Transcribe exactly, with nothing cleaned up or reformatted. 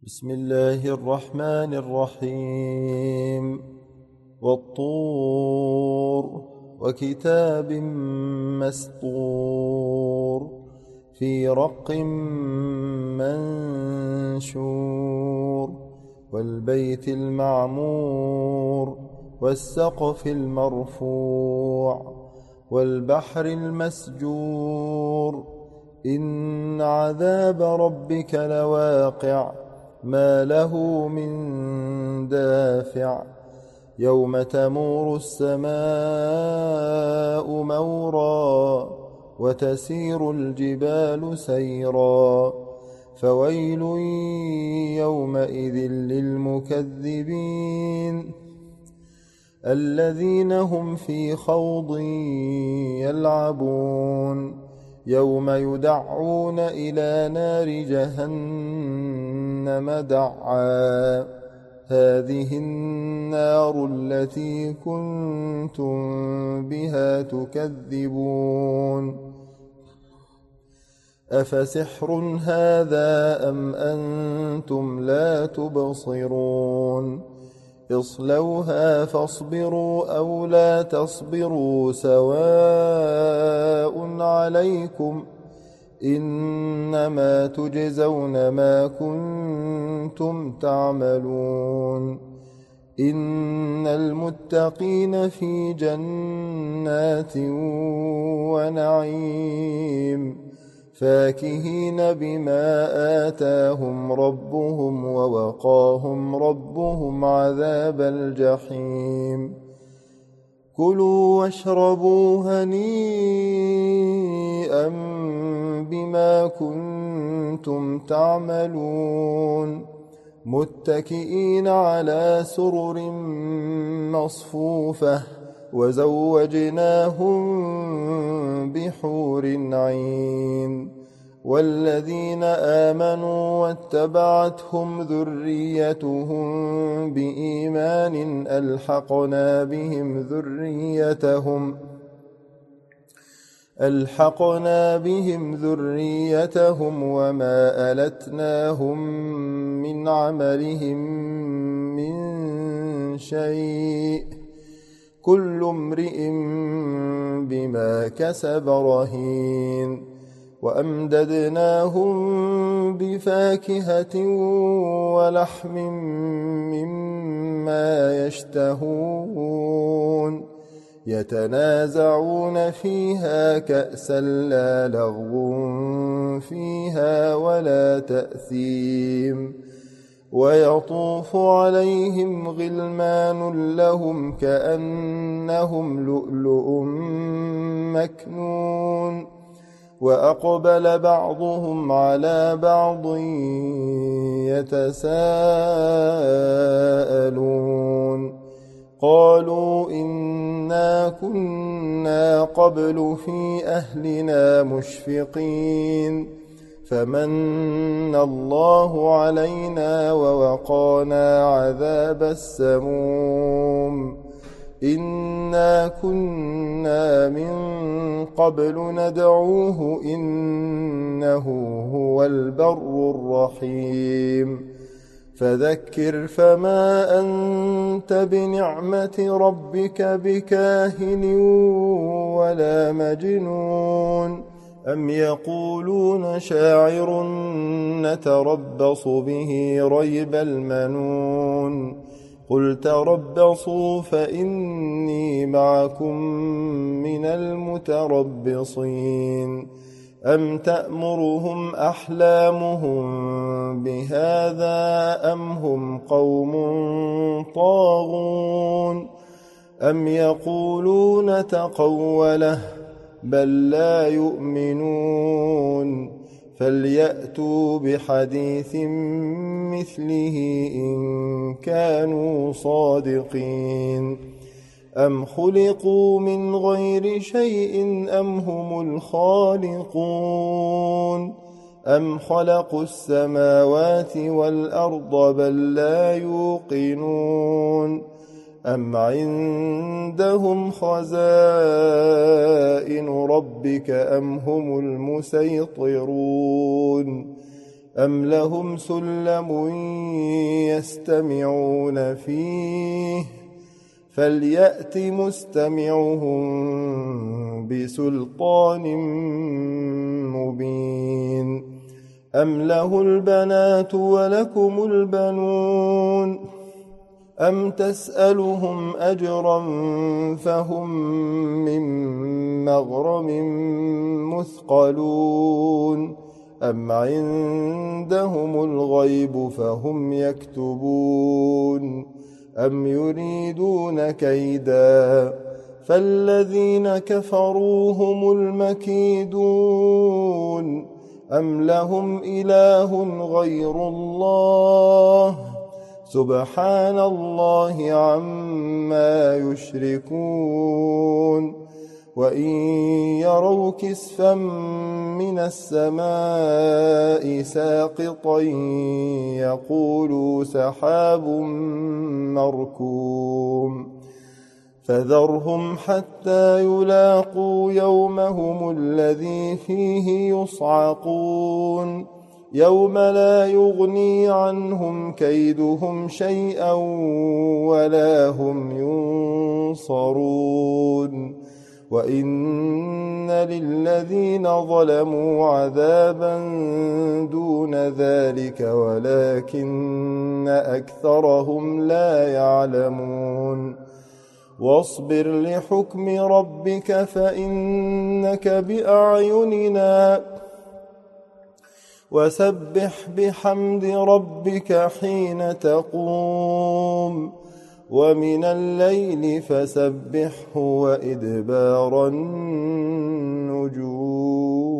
بسم الله الرحمن الرحيم والطور وكتاب مسطور في رق منشور والبيت المعمور والسقف المرفوع والبحر المسجور إن عذاب ربك لواقع ما له من دافع يوم تمور السماء مورا وتسير الجبال سيرا فويل يومئذ للمكذبين الذين هم في خوض يلعبون يوم يدعون إلى نار جهنم دعا هذه النار التي كنتم بها تكذبون أفسحر هذا أم أنتم لا تبصرون اصلوها فاصبروا أو لا تصبروا سواء عليكم إنما تجزون ما كنتم تعملون إن المتقين في جنات ونعيم فاكهين بما آتاهم ربهم ووقاهم ربهم عذاب الجحيم كلوا واشربوا هنيئا بما كنتم تعملون متكئين على سرر مصفوفة وزوجناهم بحور عين والذين آمنوا واتبعتهم ذريتهم بإيمان ألحقنا بهم ذريتهم ألحقنا بهم ذريتهم وما ألتناهم من عملهم من شيء كل امرئ بما كسب رهين وأمددناهم بفاكهة ولحم مما يشتهون يتنازعون فيها كأسا لا لغو فيها ولا تأثيم ويطوف عليهم غلمان لهم كأنهم لؤلؤ مكنون وأقبل بعضهم على بعض يتساءلون قالوا إنا كنا قبل في أهلنا مشفقين فمن الله علينا ووقانا عذاب السموم إنا كنا من قبل ندعوه إنه هو البر الرحيم فذكر فما أنت بنعمة ربك بكاهن ولا مجنون أم يقولون شاعر نتربص به ريب المنون قل تربصوا فإني معكم من المتربصين أم تأمرهم أحلامهم بهذا أم هم قوم طاغون أم يقولون تقوله بل لا يؤمنون فليأتوا بحديث مثله إن كانوا صادقين أم خلقوا من غير شيء أم هم الخالقون أم خلقوا السماوات والأرض بل لا يوقنون أم عندهم خزائن ربك أم هم المسيطرون أم لهم سلم يستمعون فيه فليأت مستمعهم بسلطان مبين أم له البنات ولكم البنون أم تسألهم أجرا فهم من مغرم مثقلون أم عندهم الغيب فهم يكتبون أم يريدون كيدا فالذين كفروا هم المكيدون أم لهم إله غير الله سبحان الله عما يشركون وإن يروا كسفا من السماء ساقطا يقولوا سحاب مركوم فذرهم حتى يلاقوا يومهم الذي فيه يصعقون يوم لا يغني عنهم كيدهم شيئا ولا هم ينصرون وإن للذين ظلموا عذابا دون ذلك ولكن أكثرهم لا يعلمون واصبر لحكم ربك فإنك بأعيننا وسبح بحمد ربك حين تقوم ومن الليل فسبحه وإدبار النجوم